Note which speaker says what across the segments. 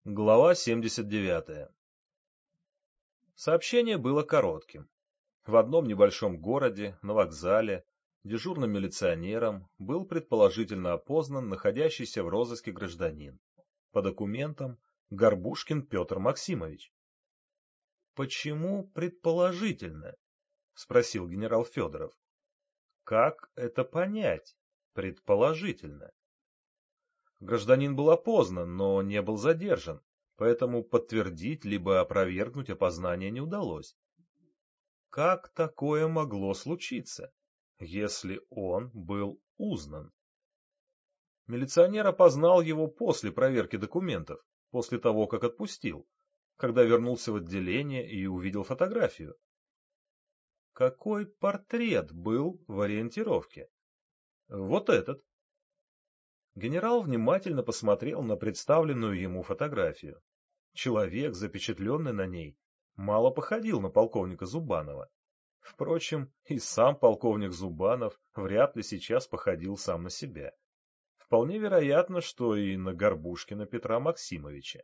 Speaker 1: Глава 79. Сообщение было коротким. В одном небольшом городе, на вокзале, дежурным милиционером был предположительно опознан находящийся в розыске гражданин. По документам Горбушкин Петр Максимович. «Почему предположительно?» — спросил генерал Федоров. «Как это понять, предположительно?» Гражданин был опознан, но не был задержан, поэтому подтвердить либо опровергнуть опознание не удалось. Как такое могло случиться, если он был узнан? Милиционер опознал его после проверки документов, после того, как отпустил, когда вернулся в отделение и увидел фотографию. Какой портрет был в ориентировке? Вот этот. Генерал внимательно посмотрел на представленную ему фотографию. Человек, запечатленный на ней, мало походил на полковника Зубанова. Впрочем, и сам полковник Зубанов вряд ли сейчас походил сам на себя. Вполне вероятно, что и на Горбушкина Петра Максимовича.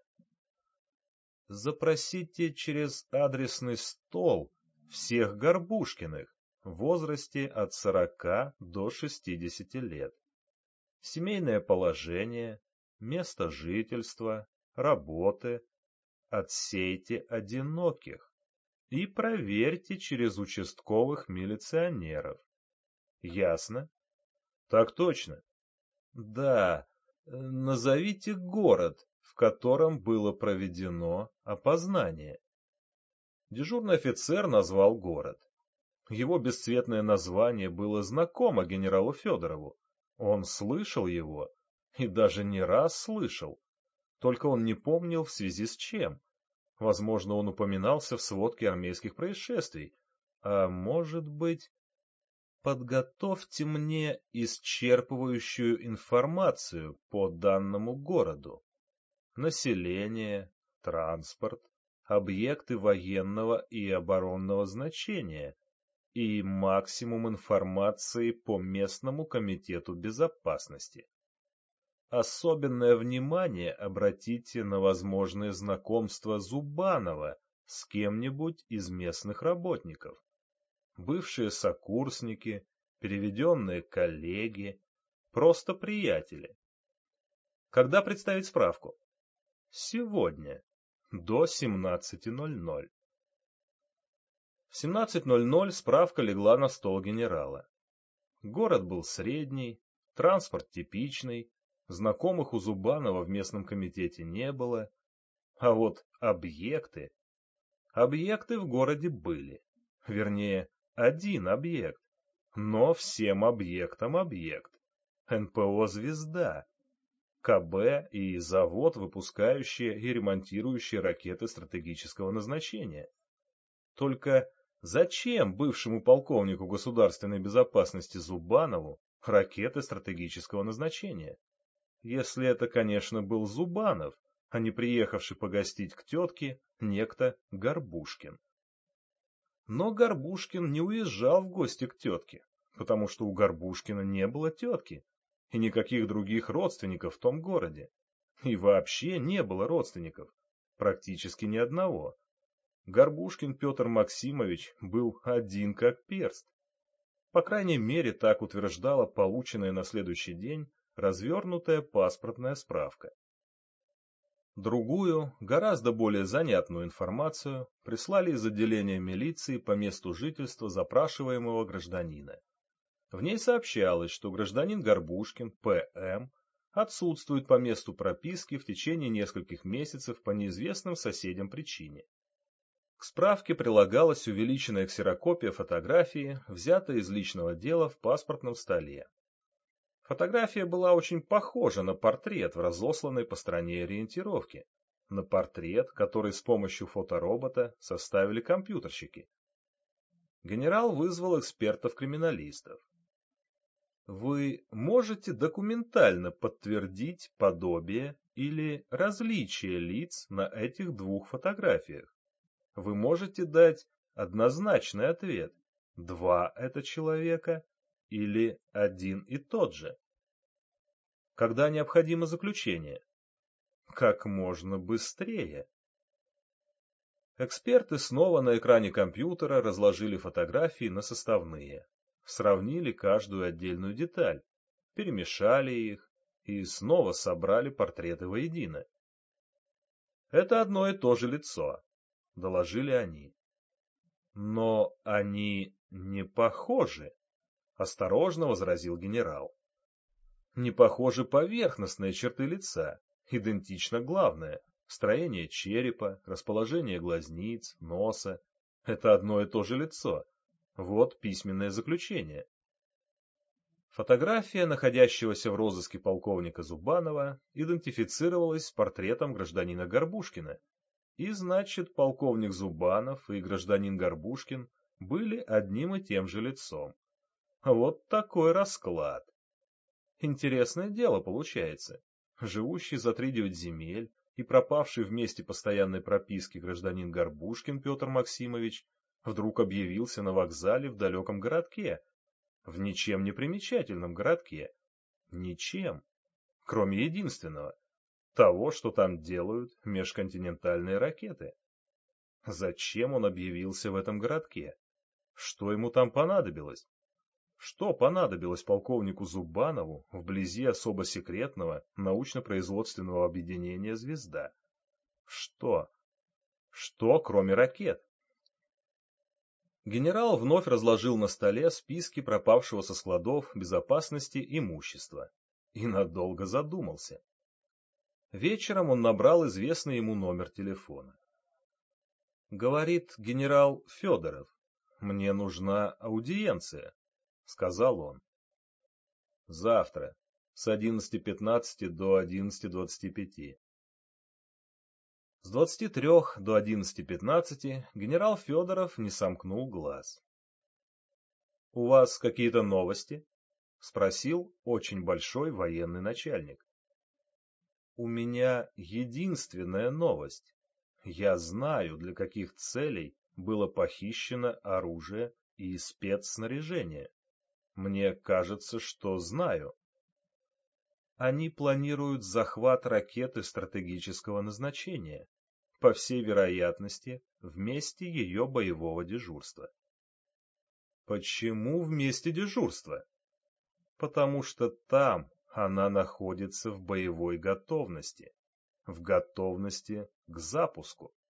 Speaker 1: Запросите через адресный стол всех Горбушкиных в возрасте от 40 до 60 лет. Семейное положение, место жительства, работы. Отсейте одиноких и проверьте через участковых милиционеров. Ясно? Так точно. Да, назовите город, в котором было проведено опознание. Дежурный офицер назвал город. Его бесцветное название было знакомо генералу Федорову. Он слышал его, и даже не раз слышал, только он не помнил в связи с чем. Возможно, он упоминался в сводке армейских происшествий, а может быть... Подготовьте мне исчерпывающую информацию по данному городу. Население, транспорт, объекты военного и оборонного значения и максимум информации по местному комитету безопасности. Особенное внимание обратите на возможное знакомство Зубанова с кем-нибудь из местных работников. Бывшие сокурсники, переведенные коллеги, просто приятели. Когда представить справку? Сегодня, до 17:00. В 17:00 справка легла на стол генерала. Город был средний, транспорт типичный, знакомых у Зубанова в местном комитете не было, а вот объекты в городе были, вернее, один объект, но всем объектам объект. НПО «Звезда», КБ и завод, выпускающие и ремонтирующие ракеты стратегического назначения. Только зачем бывшему полковнику государственной безопасности Зубанову ракеты стратегического назначения? Если это, конечно, был Зубанов, а не приехавший погостить к тетке некто Горбушкин. Но Горбушкин не уезжал в гости к тетке, потому что у Горбушкина не было тетки и никаких других родственников в том городе. И вообще не было родственников, практически ни одного. Горбушкин Петр Максимович был один как перст. По крайней мере, так утверждала полученная на следующий день развернутая паспортная справка. Другую, гораздо более занятную информацию прислали из отделения милиции по месту жительства запрашиваемого гражданина. В ней сообщалось, что гражданин Горбушкин, П.М., отсутствует по месту прописки в течение нескольких месяцев по неизвестным соседям причине. К справке прилагалась увеличенная ксерокопия фотографии, взятая из личного дела в паспортном столе. Фотография была очень похожа на портрет в разосланной по стране ориентировке, на портрет, который с помощью фоторобота составили компьютерщики. Генерал вызвал экспертов-криминалистов. Вы можете документально подтвердить подобие или различие лиц на этих двух фотографиях? Вы можете дать однозначный ответ: два это человека или один и тот же? Когда необходимо заключение? как можно быстрее. Эксперты снова на экране компьютера разложили фотографии на составные, сравнили каждую отдельную деталь, перемешали их и снова собрали портреты воедино. «Это одно и то же лицо», — доложили они. «Но они не похожи», — осторожно возразил генерал. «Не похожи поверхностные черты лица, идентично главное. Строение черепа, расположение глазниц, носа — это одно и то же лицо. Вот письменное заключение». Фотография находящегося в розыске полковника Зубанова идентифицировалась с портретом гражданина Горбушкина, и значит, полковник Зубанов и гражданин Горбушкин были одним и тем же лицом. Вот такой расклад. Интересное дело получается. Живущий за 3-9 земель и пропавший в месте постоянной прописки гражданин Горбушкин Петр Максимович вдруг объявился на вокзале в далеком городке, в ничем не примечательном городке. Ничем, кроме единственного — того, что там делают межконтинентальные ракеты. Зачем он объявился в этом городке? Что ему там понадобилось? Что понадобилось полковнику Зубанову вблизи особо секретного научно-производственного объединения «Звезда»? Что? Что, кроме ракет? Генерал вновь разложил на столе списки пропавшего со складов безопасности имущества и надолго задумался. Вечером он набрал известный ему номер телефона. «Говорит генерал Федоров, мне нужна аудиенция», — сказал он. «Завтра, с 11:15 до 11:25». С 23 до 11:15 генерал Федоров не сомкнул глаз. «У вас какие-то новости?» — спросил очень большой военный начальник. «У меня единственная новость. Я знаю, для каких целей было похищено оружие и спецснаряжение. Мне кажется, что знаю. Они планируют захват ракеты стратегического назначения, по всей вероятности, в месте ее боевого дежурства». Почему в месте дежурства? Потому что там она находится в боевой готовности, в готовности к запуску.